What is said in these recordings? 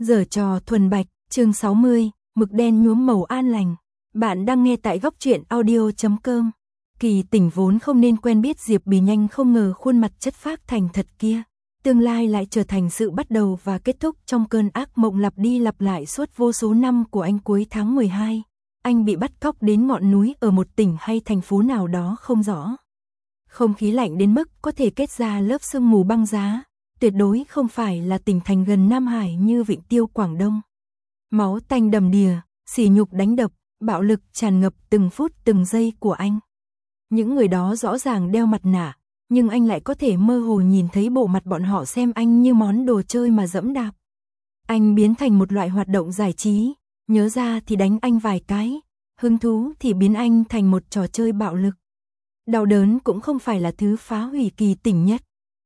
Giở trò thuần bạch, chương 60, mực đen nhuốm màu an lành. Bạn đang nghe tại góc truyện audio.com. Kỳ Tỉnh vốn không nên quen biết Diệp Bì nhanh không ngờ khuôn mặt chất phác thành thật kia. Tương lai lại trở thành sự bắt đầu và kết thúc trong cơn ác mộng lặp đi lặp lại suốt vô số năm của anh. Cuối tháng 12, anh bị bắt cóc đến ngọn núi ở một tỉnh hay thành phố nào đó không rõ. Không khí lạnh đến mức có thể kết ra lớp sương mù băng giá. Tuyệt đối không phải là tỉnh thành gần Nam Hải như Vịnh Tiêu Quảng Đông. Máu tanh đầm đìa, sỉ nhục đánh đập, bạo lực tràn ngập từng phút từng giây của anh. Những người đó rõ ràng đeo mặt nạ, nhưng anh lại có thể mơ hồ nhìn thấy bộ mặt bọn họ xem anh như món đồ chơi mà dẫm đạp. Anh biến thành một loại hoạt động giải trí, nhớ ra thì đánh anh vài cái, hứng thú thì biến anh thành một trò chơi bạo lực. Đau đớn cũng không phải là thứ phá hủy Kỳ Tỉnh nhất,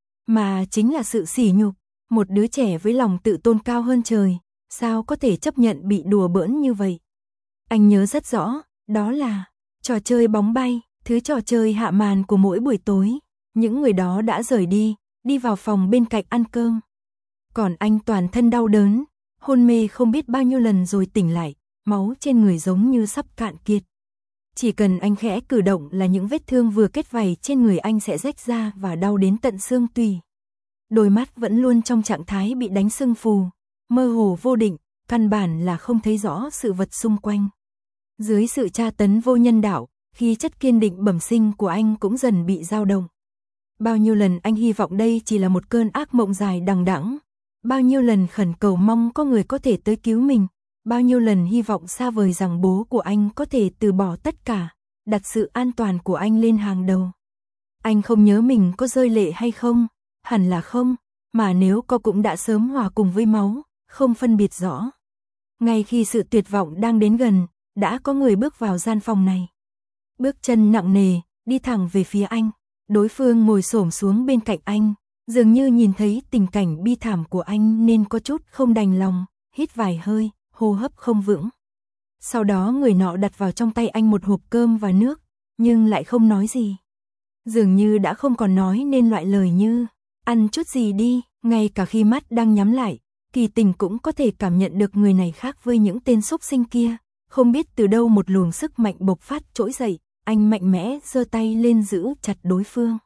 mà chính là sự sỉ nhục. Một đứa trẻ với lòng tự tôn cao hơn trời, sao có thể chấp nhận bị đùa bỡn như vậy? Anh nhớ rất rõ, đó là trò chơi bóng bay, thứ trò chơi hạ màn của mỗi buổi tối. Những người đó đã rời đi vào phòng bên cạnh ăn cơm. Còn anh toàn thân đau đớn, hôn mê không biết bao nhiêu lần rồi tỉnh lại, máu trên người giống như sắp cạn kiệt. Chỉ cần anh khẽ cử động là những vết thương vừa kết vảy trên người anh sẽ rách ra và đau đến tận xương tủy. Đôi mắt vẫn luôn trong trạng thái bị đánh sưng phù, mơ hồ vô định, căn bản là không thấy rõ sự vật xung quanh. Dưới sự tra tấn vô nhân đạo, khí chất kiên định bẩm sinh của anh cũng dần bị dao động. Bao nhiêu lần anh hy vọng đây chỉ là một cơn ác mộng dài đằng đẵng, bao nhiêu lần khẩn cầu mong có người có thể tới cứu mình, bao nhiêu lần hy vọng xa vời rằng bố của anh có thể từ bỏ tất cả, đặt sự an toàn của anh lên hàng đầu. Anh không nhớ mình có rơi lệ hay không, hẳn là không, mà nếu có cũng đã sớm hòa cùng với máu, không phân biệt rõ. Ngay khi sự tuyệt vọng đang đến gần, đã có người bước vào gian phòng này. Bước chân nặng nề, đi thẳng về phía anh. Đối phương ngồi xổm xuống bên cạnh anh, dường như nhìn thấy tình cảnh bi thảm của anh nên có chút không đành lòng, hít vài hơi, hô hấp không vững. Sau đó người nọ đặt vào trong tay anh một hộp cơm và nước, nhưng lại không nói gì. Dường như đã không còn nói nên loại lời như, ăn chút gì đi, ngay cả khi mắt đang nhắm lại, Kỳ Tỉnh cũng có thể cảm nhận được người này khác với những tên xúc sinh kia. Không biết từ đâu một luồng sức mạnh bộc phát trỗi dậy, anh mạnh mẽ giơ tay lên giữ chặt đối phương.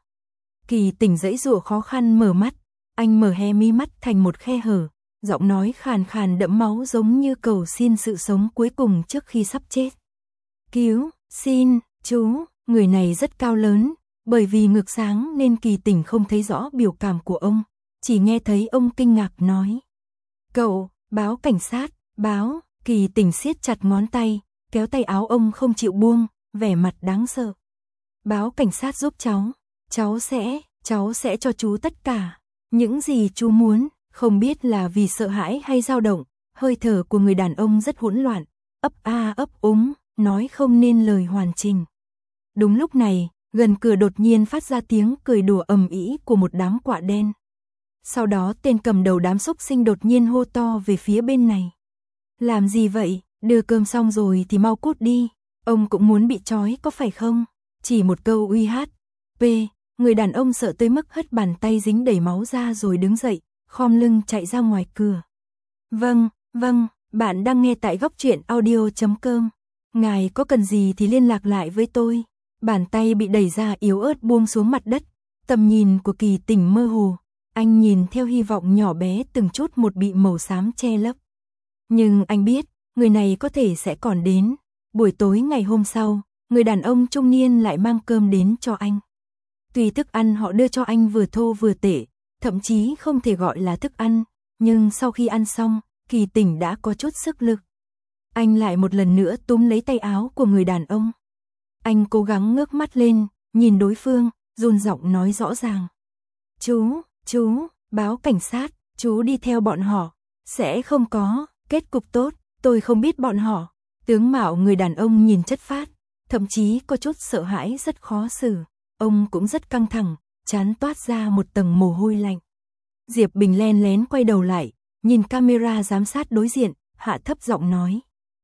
Kỳ Tỉnh giãy giụa khó khăn mở mắt, anh mở hé mí mắt thành một khe hở, giọng nói khàn khàn đẫm máu giống như cầu xin sự sống cuối cùng trước khi sắp chết. Cứu, xin, chú, người này rất cao lớn, bởi vì ngực sáng nên Kỳ Tỉnh không thấy rõ biểu cảm của ông, chỉ nghe thấy ông kinh ngạc nói. Cậu, báo cảnh sát, báo. Kỳ Tỉnh siết chặt ngón tay, kéo tay áo ông không chịu buông, vẻ mặt đáng sợ. Báo cảnh sát giúp cháu sẽ cho chú tất cả, những gì chú muốn. Không biết là vì sợ hãi hay dao động, hơi thở của người đàn ông rất hỗn loạn, ấp a ấp úng, nói không nên lời hoàn chỉnh. Đúng lúc này, gần cửa đột nhiên phát ra tiếng cười đùa ầm ĩ của một đám quạ đen. Sau đó tên cầm đầu đám xúc sinh đột nhiên hô to về phía bên này. Làm gì vậy, đưa cơm xong rồi thì mau cút đi, ông cũng muốn bị trói có phải không? Chỉ một câu uy hát. Người đàn ông sợ tới mức hất bàn tay dính đầy máu ra rồi đứng dậy, khom lưng chạy ra ngoài cửa. Vâng, bạn đang nghe tại góc truyện audio.com. Ngài có cần gì thì liên lạc lại với tôi. Bàn tay bị đẩy ra yếu ớt buông xuống mặt đất, tầm nhìn của Kỳ Tỉnh mơ hồ, anh nhìn theo hy vọng nhỏ bé từng chút một bị màu xám che lấp. Nhưng anh biết, người này có thể sẽ còn đến. Buổi tối ngày hôm sau, người đàn ông trung niên lại mang cơm đến cho anh. Tuy thức ăn họ đưa cho anh vừa thô vừa tệ, thậm chí không thể gọi là thức ăn, nhưng sau khi ăn xong, Kỳ Tỉnh đã có chút sức lực. Anh lại một lần nữa túm lấy tay áo của người đàn ông. Anh cố gắng ngước mắt lên, nhìn đối phương, run giọng nói rõ ràng. Chú, báo cảnh sát, chú đi theo bọn họ, sẽ không có kết cục tốt, tôi không biết bọn họ. Tướng mạo người đàn ông nhìn chất phác, thậm chí có chút sợ hãi rất khó xử. Ông cũng rất căng thẳng, trán toát ra một tầng mồ hôi lạnh. Diệp Bình len lén quay đầu lại, nhìn camera giám sát đối diện, hạ thấp giọng nói.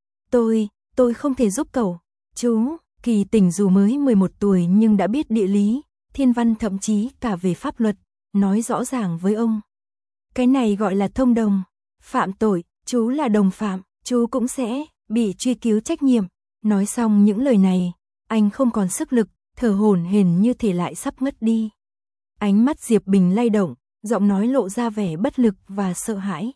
Tôi không thể giúp cậu. Chú, Kỳ Tỉnh dù mới 11 tuổi nhưng đã biết địa lý, thiên văn thậm chí cả về pháp luật, nói rõ ràng với ông. Cái này gọi là thông đồng, phạm tội, Chú là đồng phạm, chú cũng sẽ bị truy cứu trách nhiệm. Nói xong những lời này, anh không còn sức lực, thở hổn hển như thể lại sắp ngất đi. Ánh mắt Diệp Bình lay động, giọng nói lộ ra vẻ bất lực và sợ hãi.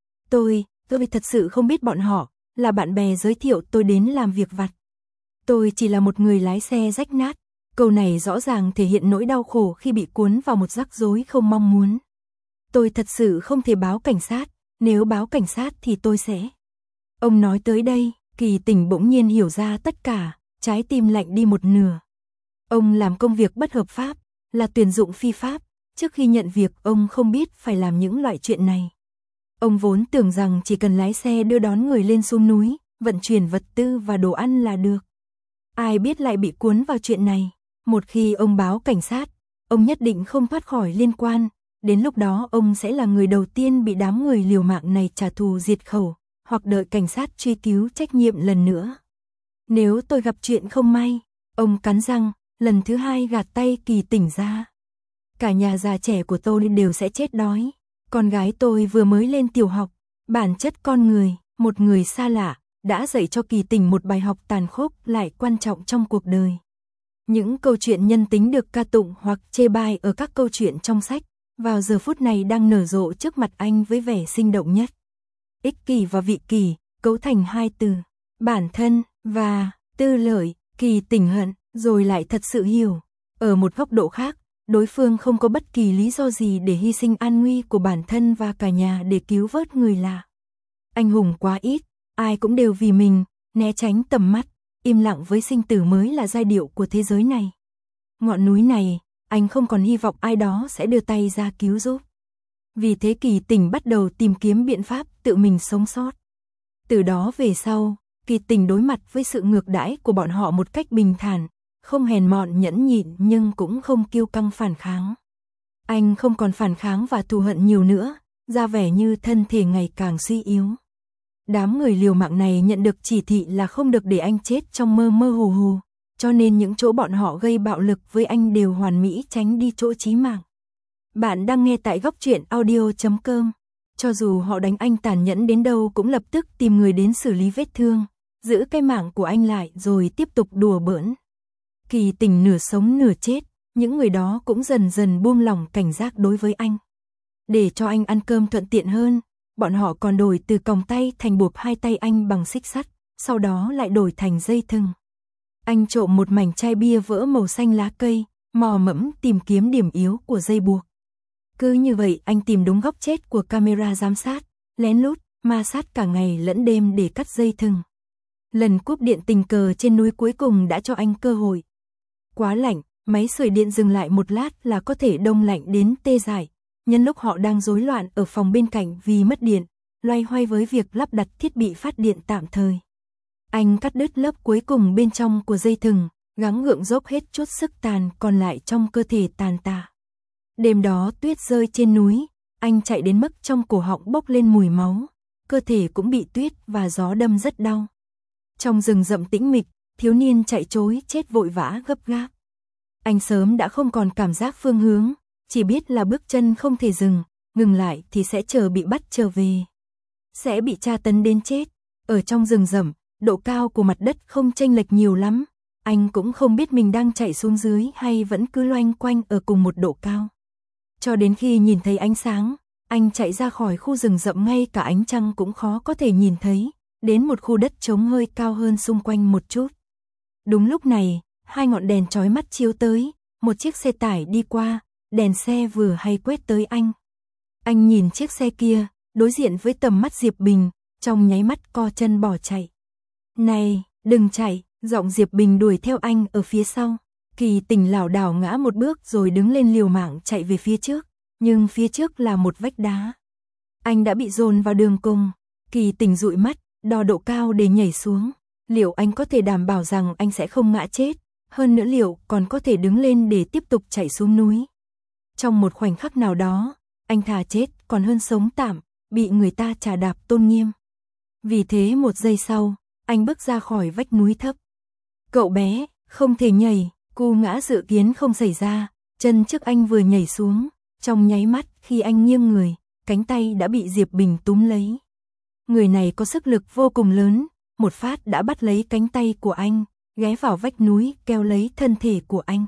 Tôi thật sự không biết bọn họ, là bạn bè giới thiệu tôi đến làm việc vặt. Tôi chỉ là một người lái xe rách nát. Câu này rõ ràng thể hiện nỗi đau khổ khi bị cuốn vào một rắc rối không mong muốn. Tôi thật sự không thể báo cảnh sát, nếu báo cảnh sát thì tôi sẽ. Ông nói tới đây, Kỳ Tỉnh bỗng nhiên hiểu ra tất cả, trái tim lạnh đi một nửa. Ông làm công việc bất hợp pháp, là tuyển dụng phi pháp, trước khi nhận việc ông không biết phải làm những loại chuyện này. Ông vốn tưởng rằng chỉ cần lái xe đưa đón người lên xuống núi, vận chuyển vật tư và đồ ăn là được. Ai biết lại bị cuốn vào chuyện này. Một khi ông báo cảnh sát, ông nhất định không thoát khỏi liên quan. Đến lúc đó ông sẽ là người đầu tiên bị đám người liều mạng này trả thù diệt khẩu, hoặc đợi cảnh sát truy cứu trách nhiệm lần nữa. Nếu tôi gặp chuyện không may, ông cắn răng, lần thứ hai gạt tay Kỳ Tỉnh ra. Cả nhà già trẻ của tôi đều sẽ chết đói. Con gái tôi vừa mới lên tiểu học, bản chất con người, một người xa lạ, đã dạy cho Kỳ Tỉnh một bài học tàn khốc lại quan trọng trong cuộc đời. Những câu chuyện nhân tính được ca tụng hoặc chê bai ở các câu chuyện trong sách, vào giờ phút này đang nở rộ trước mặt anh với vẻ sinh động nhất. Ích kỷ và vị kỷ, cấu thành hai từ, bản thân và tư lợi. Kỳ Tỉnh hận, rồi lại thật sự hiểu. Ở một góc độ khác, đối phương không có bất kỳ lý do gì để hy sinh an nguy của bản thân và cả nhà để cứu vớt người lạ. Anh hùng quá ít, ai cũng đều vì mình, né tránh tầm mắt, im lặng với sinh tử mới là giai điệu của thế giới này. Ngọn núi này, anh không còn hy vọng ai đó sẽ đưa tay ra cứu giúp. Vì thế Kỳ Tỉnh bắt đầu tìm kiếm biện pháp tự mình sống sót. Từ đó về sau, Kỳ Tỉnh đối mặt với sự ngược đãi của bọn họ một cách bình thản, không hèn mọn nhẫn nhịn nhưng cũng không kiêu căng phản kháng. Anh không còn phản kháng và thù hận nhiều nữa, ra vẻ như thân thể ngày càng suy yếu. Đám người liều mạng này nhận được chỉ thị là không được để anh chết trong mơ mơ hồ hồ, cho nên những chỗ bọn họ gây bạo lực với anh đều hoàn mỹ tránh đi chỗ chí mạng. Bạn đang nghe tại Góc Truyện Audio.com. Cho dù họ đánh anh tàn nhẫn đến đâu cũng lập tức tìm người đến xử lý vết thương, giữ cái mạng của anh lại rồi tiếp tục đùa bỡn. Kỳ Tỉnh nửa sống nửa chết, những người đó cũng dần dần buông lỏng cảnh giác đối với anh. Để cho anh ăn cơm thuận tiện hơn, bọn họ còn đổi từ còng tay thành buộc hai tay anh bằng xích sắt, sau đó lại đổi thành dây thừng. Anh trộm một mảnh chai bia vỡ màu xanh lá cây, mò mẫm tìm kiếm điểm yếu của dây buộc. Cứ như vậy anh tìm đúng góc chết của camera giám sát, lén lút, ma sát cả ngày lẫn đêm để cắt dây thừng. Lần cúp điện tình cờ trên núi cuối cùng đã cho anh cơ hội. Quá lạnh, máy sưởi điện dừng lại một lát là có thể đông lạnh đến tê dại. Nhân lúc họ đang rối loạn ở phòng bên cạnh vì mất điện, loay hoay với việc lắp đặt thiết bị phát điện tạm thời. Anh cắt đứt lớp cuối cùng bên trong của dây thừng, gắng gượng dốc hết chút sức tàn còn lại trong cơ thể tàn tạ. Đêm đó tuyết rơi trên núi, anh chạy đến mức trong cổ họng bốc lên mùi máu, cơ thể cũng bị tuyết và gió đâm rất đau. Trong rừng rậm tĩnh mịch, thiếu niên chạy trối chết vội vã gấp gáp. Anh sớm đã không còn cảm giác phương hướng, chỉ biết là bước chân không thể dừng, ngừng lại thì sẽ chờ bị bắt trở về. Sẽ bị tra tấn đến chết. Ở trong rừng rậm, độ cao của mặt đất không chênh lệch nhiều lắm, anh cũng không biết mình đang chạy xuống dưới hay vẫn cứ loanh quanh ở cùng một độ cao. Cho đến khi nhìn thấy ánh sáng, anh chạy ra khỏi khu rừng rậm ngay cả ánh trăng cũng khó có thể nhìn thấy, đến một khu đất trống hơi cao hơn xung quanh một chút. Đúng lúc này, hai ngọn đèn chói mắt chiếu tới, một chiếc xe tải đi qua, đèn xe vừa hay quét tới anh. Anh nhìn chiếc xe kia, đối diện với tầm mắt Diệp Bình, trong nháy mắt co chân bỏ chạy. Này, đừng chạy, giọng Diệp Bình đuổi theo anh ở phía sau. Kỳ Tỉnh lảo đảo ngã một bước rồi đứng lên liều mạng chạy về phía trước, nhưng phía trước là một vách đá. Anh đã bị dồn vào đường cùng. Kỳ Tỉnh dụi mắt, đo độ cao để nhảy xuống. Liệu anh có thể đảm bảo rằng anh sẽ không ngã chết? Hơn nữa liệu còn có thể đứng lên để tiếp tục chạy xuống núi? Trong một khoảnh khắc nào đó, anh thà chết còn hơn sống tạm, bị người ta chà đạp tôn nghiêm. Vì thế một giây sau, anh bước ra khỏi vách núi thấp. Cậu bé, không thể nhảy, cú ngã dự kiến không xảy ra, chân trước anh vừa nhảy xuống, trong nháy mắt khi anh nghiêng người, cánh tay đã bị Diệp Bình túm lấy. Người này có sức lực vô cùng lớn, một phát đã bắt lấy cánh tay của anh, ghé vào vách núi kéo lấy thân thể của anh.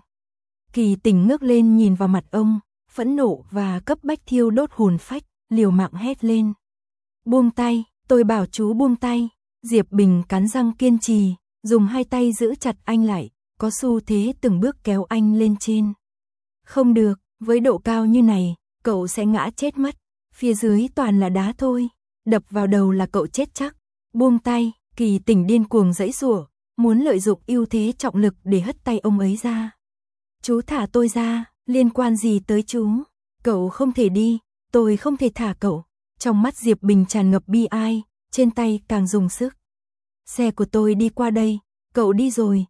Kỳ Tình ngước lên nhìn vào mặt ông, phẫn nộ và cấp bách thiêu đốt hồn phách, liều mạng hét lên. Buông tay, tôi bảo chú buông tay. Diệp Bình cắn răng kiên trì, dùng hai tay giữ chặt anh lại, có xu thế từng bước kéo anh lên trên. Không được, với độ cao như này, cậu sẽ ngã chết mất, phía dưới toàn là đá thôi, đập vào đầu là cậu chết chắc. Buông tay, Kỳ Tình điên cuồng giãy giụa, muốn lợi dụng ưu thế trọng lực để hất tay ông ấy ra. Chú thả tôi ra, liên quan gì tới chú? Cậu không thể đi, tôi không thể thả cậu. Trong mắt Diệp Bình tràn ngập bi ai, trên tay càng dùng sức. Xe của tôi đi qua đây, cậu đi rồi,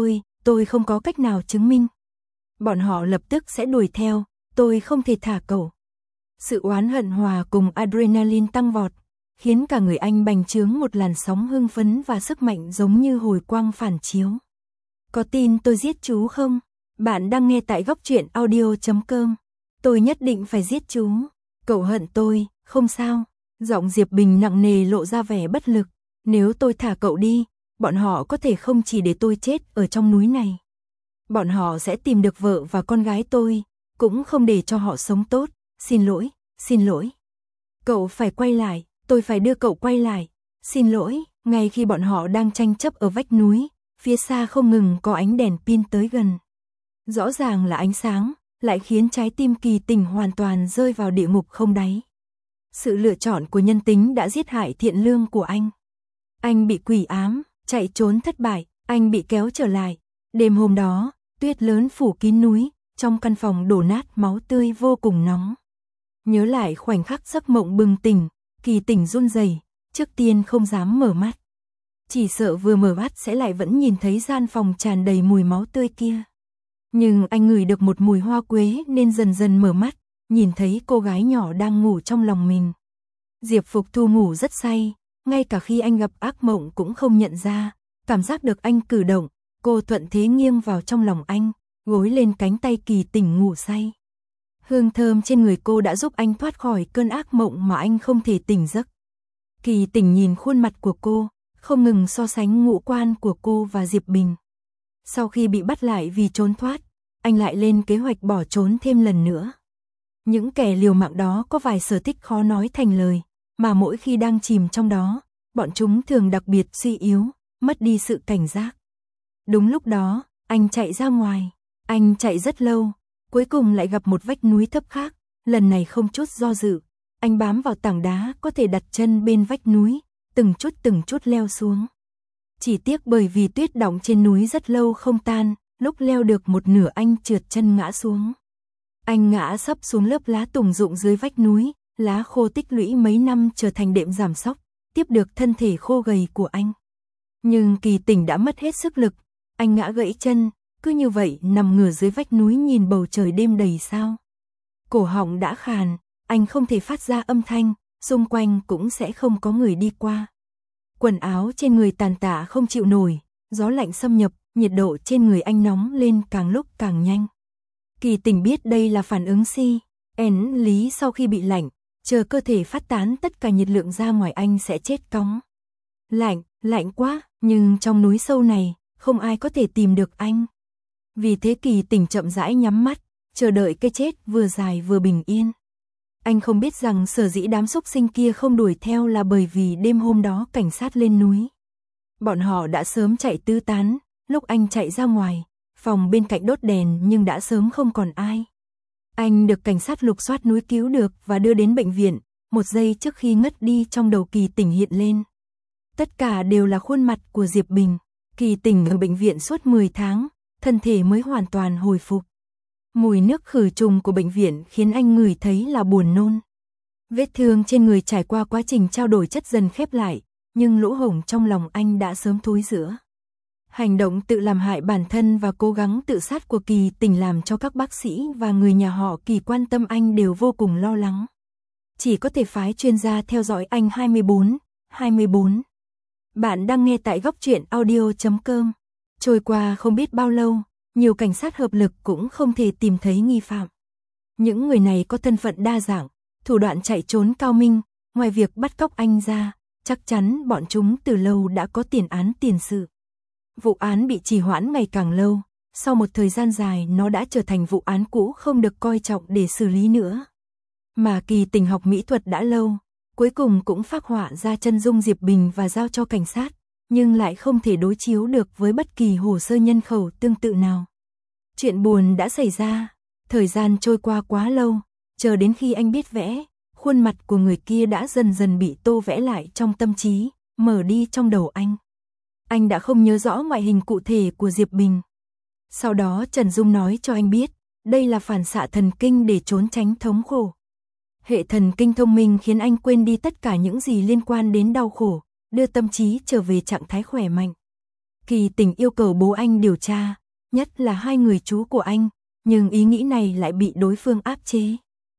tôi không có cách nào chứng minh. Bọn họ lập tức sẽ đuổi theo, tôi không thể thả cậu. Sự oán hận hòa cùng adrenaline tăng vọt, khiến cả người anh bành trướng một làn sóng hưng phấn và sức mạnh giống như hồi quang phản chiếu. Có tin tôi giết chú không? Bạn đang nghe tại Góc Truyện Audio.com. Tôi nhất định phải giết chú. Cậu hận tôi, không sao. Giọng Diệp Bình nặng nề lộ ra vẻ bất lực. Nếu tôi thả cậu đi, bọn họ có thể không chỉ để tôi chết ở trong núi này. Bọn họ sẽ tìm được vợ và con gái tôi, cũng không để cho họ sống tốt. Xin lỗi, xin lỗi. Cậu phải quay lại, tôi phải đưa cậu quay lại. Xin lỗi, ngay khi bọn họ đang tranh chấp ở vách núi, phía xa không ngừng có ánh đèn pin tới gần. Rõ ràng là ánh sáng, lại khiến trái tim Kỳ Tình hoàn toàn rơi vào địa ngục không đáy. Sự lựa chọn của nhân tính đã giết hại thiện lương của anh. Anh bị quỷ ám, chạy trốn thất bại, anh bị kéo trở lại. Đêm hôm đó, tuyết lớn phủ kín núi, trong căn phòng đổ nát máu tươi vô cùng nóng. Nhớ lại khoảnh khắc giấc mộng bừng tỉnh, Kỳ Tình run rẩy, trước tiên không dám mở mắt. Chỉ sợ vừa mở mắt sẽ lại vẫn nhìn thấy gian phòng tràn đầy mùi máu tươi kia. Nhưng anh ngửi được một mùi hoa quế nên dần dần mở mắt, nhìn thấy cô gái nhỏ đang ngủ trong lòng mình. Diệp Phục Thu ngủ rất say, ngay cả khi anh gặp ác mộng cũng không nhận ra, cảm giác được anh cử động, cô thuận thế nghiêng vào trong lòng anh, gối lên cánh tay Kỳ Tình ngủ say. Hương thơm trên người cô đã giúp anh thoát khỏi cơn ác mộng mà anh không thể tỉnh giấc. Kỳ Tình nhìn khuôn mặt của cô, không ngừng so sánh ngũ quan của cô và Diệp Bình. Sau khi bị bắt lại vì trốn thoát, anh lại lên kế hoạch bỏ trốn thêm lần nữa. Những kẻ liều mạng đó có vài sở thích khó nói thành lời, mà mỗi khi đang chìm trong đó, bọn chúng thường đặc biệt suy yếu, mất đi sự cảnh giác. Đúng lúc đó, anh chạy ra ngoài, anh chạy rất lâu, cuối cùng lại gặp một vách núi thấp khác, lần này không chút do dự, anh bám vào tảng đá có thể đặt chân bên vách núi, từng chút leo xuống. Chỉ tiếc bởi vì tuyết đọng trên núi rất lâu không tan, lúc leo được một nửa anh trượt chân ngã xuống. Anh ngã sấp xuống lớp lá tùng rụng dưới vách núi, lá khô tích lũy mấy năm trở thành đệm giảm sóc, tiếp được thân thể khô gầy của anh. Nhưng Kỳ Tình đã mất hết sức lực, anh ngã gãy chân, cứ như vậy nằm ngửa dưới vách núi nhìn bầu trời đêm đầy sao. Cổ họng đã khàn, anh không thể phát ra âm thanh, xung quanh cũng sẽ không có người đi qua. Quần áo trên người tàn tạ không chịu nổi, gió lạnh xâm nhập, nhiệt độ trên người anh nóng lên càng lúc càng nhanh. Kỳ Tình biết đây là phản ứng sinh lý sau khi bị lạnh, chờ cơ thể phát tán tất cả nhiệt lượng ra ngoài anh sẽ chết cóng. Lạnh quá, nhưng trong núi sâu này, không ai có thể tìm được anh. Vì thế Kỳ Tình chậm rãi nhắm mắt, chờ đợi cái chết vừa dài vừa bình yên. Anh không biết rằng sở dĩ đám súc sinh kia không đuổi theo là bởi vì đêm hôm đó cảnh sát lên núi. Bọn họ đã sớm chạy tứ tán, lúc anh chạy ra ngoài, phòng bên cạnh đốt đèn nhưng đã sớm không còn ai. Anh được cảnh sát lục soát núi cứu được và đưa đến bệnh viện, một giây trước khi ngất đi trong đầu Kỳ Tình hiện lên. Tất cả đều là khuôn mặt của Diệp Bình. Kỳ Tình ở bệnh viện suốt 10 tháng, thân thể mới hoàn toàn hồi phục. Mùi nước khử trùng của bệnh viện khiến anh ngửi thấy là buồn nôn. Vết thương trên người trải qua quá trình trao đổi chất dần khép lại, nhưng lỗ hổng trong lòng anh đã sớm thối rữa. Hành động tự làm hại bản thân và cố gắng tự sát của Kỳ Tình làm cho các bác sĩ và người nhà họ Kỳ quan tâm anh đều vô cùng lo lắng. Chỉ có thể phái chuyên gia theo dõi anh 24/24. Bạn đang nghe tại Góc Truyện Audio.com. Trôi qua không biết bao lâu, nhiều cảnh sát hợp lực cũng không thể tìm thấy nghi phạm. Những người này có thân phận đa dạng, thủ đoạn chạy trốn cao minh, ngoài việc bắt cóc anh ra, chắc chắn bọn chúng từ lâu đã có tiền án tiền sự. Vụ án bị trì hoãn ngày càng lâu, sau một thời gian dài nó đã trở thành vụ án cũ không được coi trọng để xử lý nữa. Mà Kỳ Tình học mỹ thuật đã lâu, cuối cùng cũng phác họa ra chân dung Diệp Bình và giao cho cảnh sát, nhưng lại không thể đối chiếu được với bất kỳ hồ sơ nhân khẩu tương tự nào. Chuyện buồn đã xảy ra, thời gian trôi qua quá lâu, chờ đến khi anh biết vẽ, khuôn mặt của người kia đã dần dần bị tô vẽ lại trong tâm trí, mở đi trong đầu anh. Anh đã không nhớ rõ ngoại hình cụ thể của Diệp Bình. Sau đó Trần Dung nói cho anh biết, đây là phản xạ thần kinh để trốn tránh thống khổ. Hệ thần kinh thông minh khiến anh quên đi tất cả những gì liên quan đến đau khổ, đưa tâm trí trở về trạng thái khỏe mạnh. Kỳ Tình yêu cầu bố anh điều tra, nhất là hai người chú của anh, nhưng ý nghĩ này lại bị đối phương áp chế.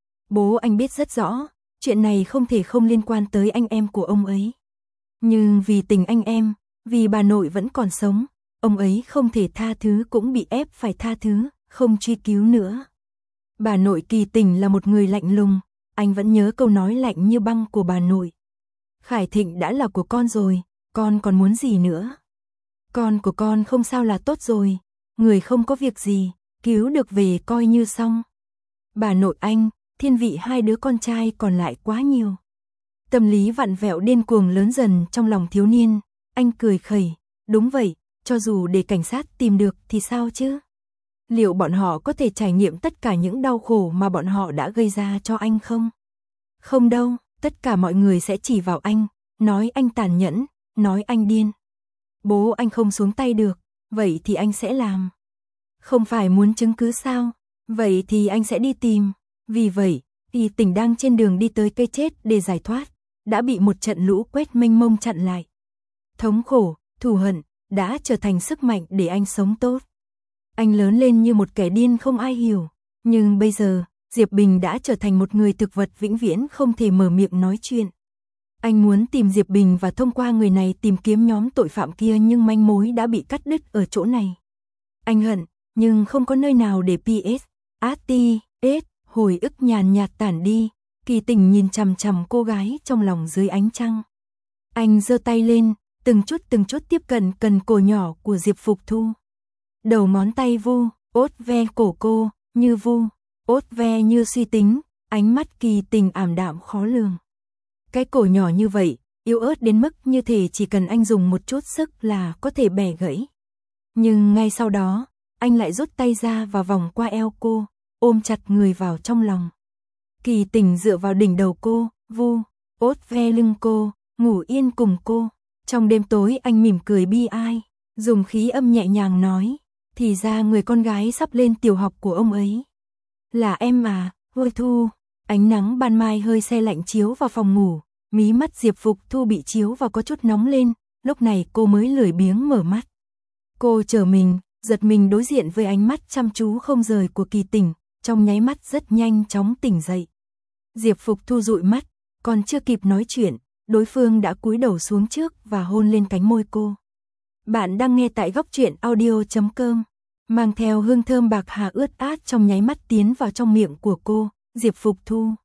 Bố anh biết rất rõ, chuyện này không thể không liên quan tới anh em của ông ấy. Nhưng vì tình anh em, vì bà nội vẫn còn sống, ông ấy không thể tha thứ cũng bị ép phải tha thứ, không truy cứu nữa. Bà nội Kỳ Tình là một người lạnh lùng, anh vẫn nhớ câu nói lạnh như băng của bà nội. Khải Thịnh đã là của con rồi, con còn muốn gì nữa? Con của con không sao là tốt rồi, người không có việc gì, cứu được về coi như xong. Bà nội anh, thiên vị hai đứa con trai còn lại quá nhiều. Tâm lý vặn vẹo điên cuồng lớn dần trong lòng thiếu niên, anh cười khẩy, đúng vậy, cho dù để cảnh sát tìm được thì sao chứ? Liệu bọn họ có thể trải nghiệm tất cả những đau khổ mà bọn họ đã gây ra cho anh không? Không đâu, tất cả mọi người sẽ chỉ vào anh, nói anh tàn nhẫn, nói anh điên. Bố anh không xuống tay được, vậy thì anh sẽ làm. Không phải muốn chứng cứ sao? Vậy thì anh sẽ đi tìm. Vì vậy, Kỳ Tình đang trên đường đi tới cây chết để giải thoát, đã bị một trận lũ quét mênh mông chặn lại. Thống khổ, thù hận, đã trở thành sức mạnh để anh sống tốt. Anh lớn lên như một kẻ điên không ai hiểu, nhưng bây giờ, Diệp Bình đã trở thành một người thực vật vĩnh viễn không thể mở miệng nói chuyện. Anh muốn tìm Diệp Bình và thông qua người này tìm kiếm nhóm tội phạm kia nhưng manh mối đã bị cắt đứt ở chỗ này. Anh hận, nhưng không có nơi nào để PS, ATS, hồi ức nhàn nhạt tản đi, Kỳ Tình nhìn chằm chằm cô gái trong lòng dưới ánh trăng. Anh giơ tay lên, từng chút tiếp cận cần cổ nhỏ của Diệp Phục Thu. Đầu ngón tay vu, ốt ve cổ cô, như vu, ốt ve như suy tính, ánh mắt Kỳ Tình ảm đạm khó lường. Cái cổ nhỏ như vậy, yếu ớt đến mức như thể chỉ cần anh dùng một chút sức là có thể bẻ gãy. Nhưng ngay sau đó, anh lại rút tay ra và vòng qua eo cô, ôm chặt người vào trong lòng. Kỳ Tình dựa vào đỉnh đầu cô, vu, ốt ve lưng cô, ngủ yên cùng cô. Trong đêm tối anh mỉm cười bi ai, dùng khí âm nhẹ nhàng nói, thì ra người con gái sắp lên tiểu học của ông ấy. Là em à, Hôi Thu. Ánh nắng ban mai hơi se lạnh chiếu vào phòng ngủ, mí mắt Diệp Phục Thu bị chiếu vào có chút nóng lên, lúc này cô mới lười biếng mở mắt. Cô trở mình, giật mình đối diện với ánh mắt chăm chú không rời của Kỳ Tình, trong nháy mắt rất nhanh chóng tỉnh dậy. Diệp Phục Thu dụi mắt, còn chưa kịp nói chuyện, đối phương đã cúi đầu xuống trước và hôn lên cánh môi cô. Bạn đang nghe tại góc truyện audio.com, mang theo hương thơm bạc hà ướt át trong nháy mắt tiến vào trong miệng của cô, Diệp Phục Thu.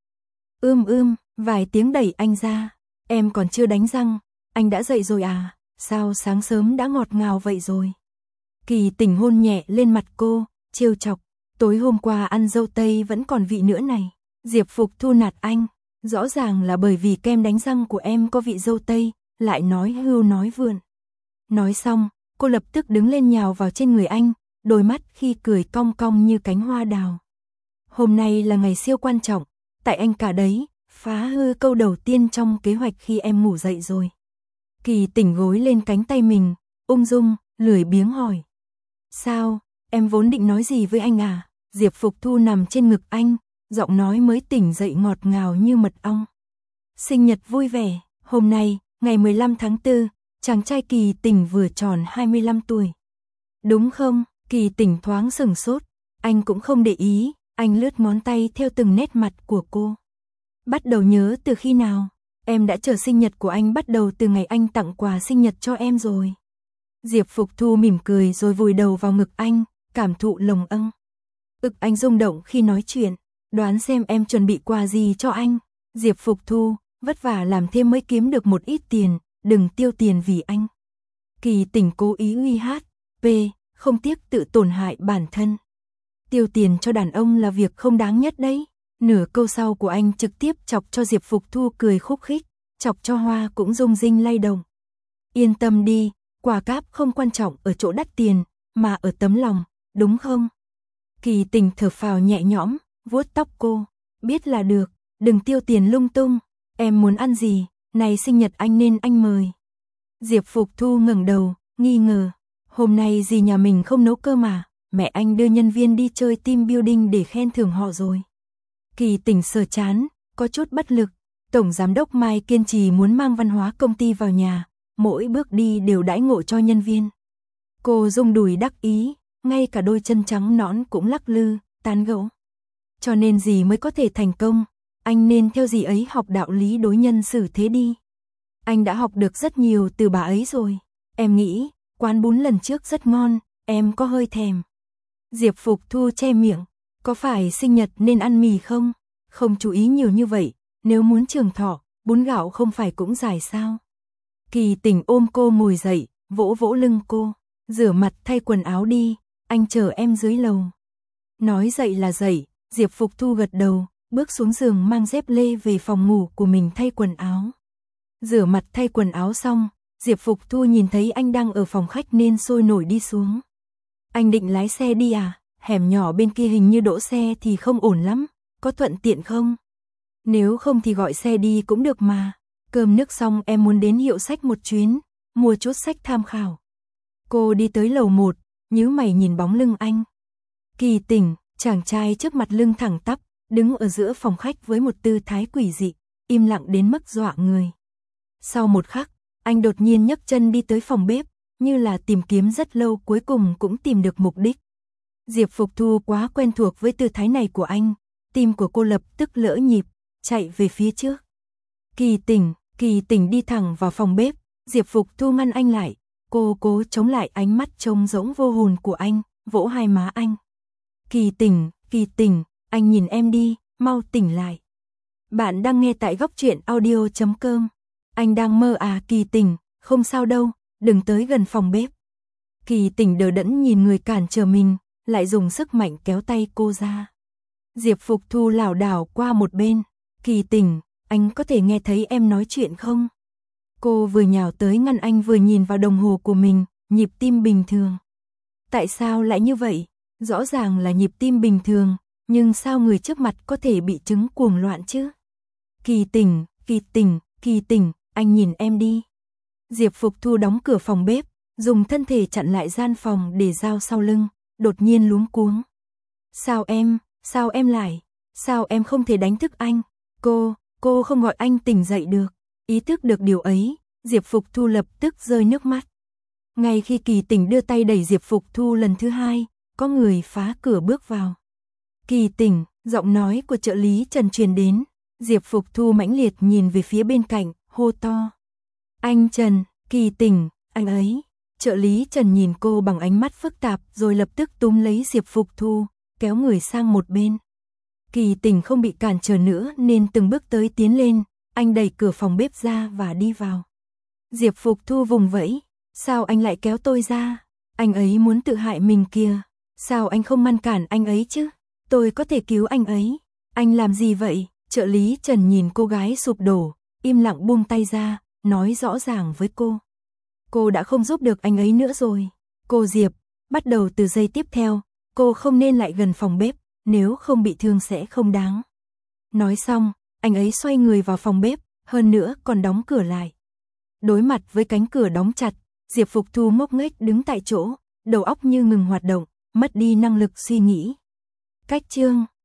Vài tiếng đẩy anh ra, em còn chưa đánh răng, anh đã dậy rồi à, sao sáng sớm đã ngọt ngào vậy rồi. Kỳ Tình hôn nhẹ lên mặt cô, trêu chọc, tối hôm qua ăn dâu tây vẫn còn vị nữa này. Diệp Phục Thu nạt anh, rõ ràng là bởi vì kem đánh răng của em có vị dâu tây, lại nói hưu nói vượn. Nói xong, cô lập tức đứng lên nhào vào trên người anh, đôi mắt khi cười cong cong như cánh hoa đào. Hôm nay là ngày siêu quan trọng, tại anh cả đấy, phá hư câu đầu tiên trong kế hoạch khi em ngủ dậy rồi. Kỳ Tình gối lên cánh tay mình, ung dung, lười biếng hỏi. Sao, em vốn định nói gì với anh à? Diệp Phục Thu nằm trên ngực anh, giọng nói mới tỉnh dậy ngọt ngào như mật ong. Sinh nhật vui vẻ, hôm nay, ngày 15 tháng 4, chàng trai Kỳ Tình vừa tròn 25 tuổi. Đúng không? Kỳ Tình thoáng sửng sốt, anh cũng không để ý, anh lướt ngón tay theo từng nét mặt của cô. Bắt đầu nhớ từ khi nào? Em đã chờ sinh nhật của anh bắt đầu từ ngày anh tặng quà sinh nhật cho em rồi. Diệp Phục Thu mỉm cười rồi vùi đầu vào ngực anh, cảm thụ lồng âng. Anh rung động khi nói chuyện, đoán xem em chuẩn bị quà gì cho anh. Diệp Phục Thu, vất vả làm thêm mới kiếm được một ít tiền, đừng tiêu tiền vì anh. Kỳ Tình cố ý uy hát, p, không tiếc tự tổn hại bản thân. Tiêu tiền cho đàn ông là việc không đáng nhất đấy. Nửa câu sau của anh trực tiếp chọc cho Diệp Phục Thu cười khúc khích, chọc cho Hoa cũng rung rinh lay động. Yên tâm đi, quà cáp không quan trọng ở chỗ đắt tiền, mà ở tấm lòng, đúng không? Kỳ Tình thở phào nhẹ nhõm, vuốt tóc cô, biết là được, đừng tiêu tiền lung tung, em muốn ăn gì, này sinh nhật anh nên anh mời. Diệp Phục Thu ngẩng đầu, nghi ngờ, hôm nay gì nhà mình không nấu cơm mà, mẹ anh đưa nhân viên đi chơi team building để khen thưởng họ rồi. Kỳ Tình sờ chán, có chút bất lực, Tổng Giám đốc Mai kiên trì muốn mang văn hóa công ty vào nhà, mỗi bước đi đều đãi ngộ cho nhân viên. Cô rung đùi đắc ý, ngay cả đôi chân trắng nõn cũng lắc lư, tán gẫu. Cho nên dì mới có thể thành công, anh nên theo dì ấy học đạo lý đối nhân xử thế đi. Anh đã học được rất nhiều từ bà ấy rồi, em nghĩ, quán bún lần trước rất ngon, em có hơi thèm. Diệp Phục Thu che miệng, có phải sinh nhật nên ăn mì không? Không chú ý nhiều như vậy, nếu muốn trường thọ, bún gạo không phải cũng dài sao? Kỳ Tình ôm cô ngồi dậy, vỗ vỗ lưng cô, rửa mặt thay quần áo đi, anh chờ em dưới lầu. Nói dậy là dậy, Diệp Phục Thu gật đầu, bước xuống giường mang dép lê về phòng ngủ của mình thay quần áo. Rửa mặt thay quần áo xong, Diệp Phục Thu nhìn thấy anh đang ở phòng khách nên sôi nổi đi xuống. Anh định lái xe đi à? Hẻm nhỏ bên kia hình như đỗ xe thì không ổn lắm, có thuận tiện không? Nếu không thì gọi xe đi cũng được mà. Cơm nước xong em muốn đến hiệu sách một chuyến, mua chút sách tham khảo. Cô đi tới lầu 1, nhíu mày nhìn bóng lưng anh. Kỳ Tình, chàng trai trước mặt lưng thẳng tắp, đứng ở giữa phòng khách với một tư thái quỷ dị, im lặng đến mức dọa người. Sau một khắc, anh đột nhiên nhấc chân đi tới phòng bếp, như là tìm kiếm rất lâu cuối cùng cũng tìm được mục đích. Diệp Phục Thu quá quen thuộc với tư thái này của anh, tim của cô lập tức lỡ nhịp, chạy về phía trước. Kỳ Tình đi thẳng vào phòng bếp, Diệp Phục Thu ngăn anh lại, cô cố chống lại ánh mắt trông rỗng vô hồn của anh, vỗ hai má anh. Kỳ Tình, anh nhìn em đi, mau tỉnh lại. Bạn đang nghe tại góc truyện audio.com. Anh đang mơ à? Kỳ Tình, không sao đâu, đừng tới gần phòng bếp. Kỳ Tình đờ đẫn nhìn người cản trở mình, lại dùng sức mạnh kéo tay cô ra. Diệp Phục Thu lảo đảo qua một bên. Kỳ Tình, anh có thể nghe thấy em nói chuyện không? Cô vừa nhào tới ngăn anh vừa nhìn vào đồng hồ của mình, nhịp tim bình thường. Tại sao lại như vậy? Rõ ràng là nhịp tim bình thường, nhưng sao người trước mặt có thể bị chứng cuồng loạn chứ? Kỳ Tình, anh nhìn em đi. Diệp Phục Thu đóng cửa phòng bếp, dùng thân thể chặn lại gian phòng để dao sau lưng, đột nhiên luống cuống. Sao em không thể đánh thức anh? Cô không gọi anh tỉnh dậy được. Ý thức được điều ấy, Diệp Phục Thu lập tức rơi nước mắt. Ngay khi Kỳ Tình đưa tay đẩy Diệp Phục Thu lần thứ hai, có người phá cửa bước vào. Kỳ Tình, giọng nói của trợ lý Trần truyền đến. Diệp Phục Thu mãnh liệt nhìn về phía bên cạnh, hô to. Anh Trần, Kỳ Tình, anh ấy. Trợ lý Trần nhìn cô bằng ánh mắt phức tạp rồi lập tức túm lấy Diệp Phục Thu, kéo người sang một bên. Kỳ Tình không bị cản trở nữa nên từng bước tới tiến lên, anh đẩy cửa phòng bếp ra và đi vào. Diệp Phục Thu vùng vẫy, sao anh lại kéo tôi ra? Anh ấy muốn tự hại mình kìa, sao anh không ngăn cản anh ấy chứ? Tôi có thể cứu anh ấy. Anh làm gì vậy? Trợ lý Trần nhìn cô gái sụp đổ, im lặng buông tay ra, nói rõ ràng với cô. Cô đã không giúp được anh ấy nữa rồi. Cô Diệp, bắt đầu từ giây tiếp theo, cô không nên lại gần phòng bếp, nếu không bị thương sẽ không đáng. Nói xong, anh ấy xoay người vào phòng bếp, hơn nữa còn đóng cửa lại. Đối mặt với cánh cửa đóng chặt, Diệp Phục Thu ngốc nghếch đứng tại chỗ, đầu óc như ngừng hoạt động, mất đi năng lực suy nghĩ. Cách chương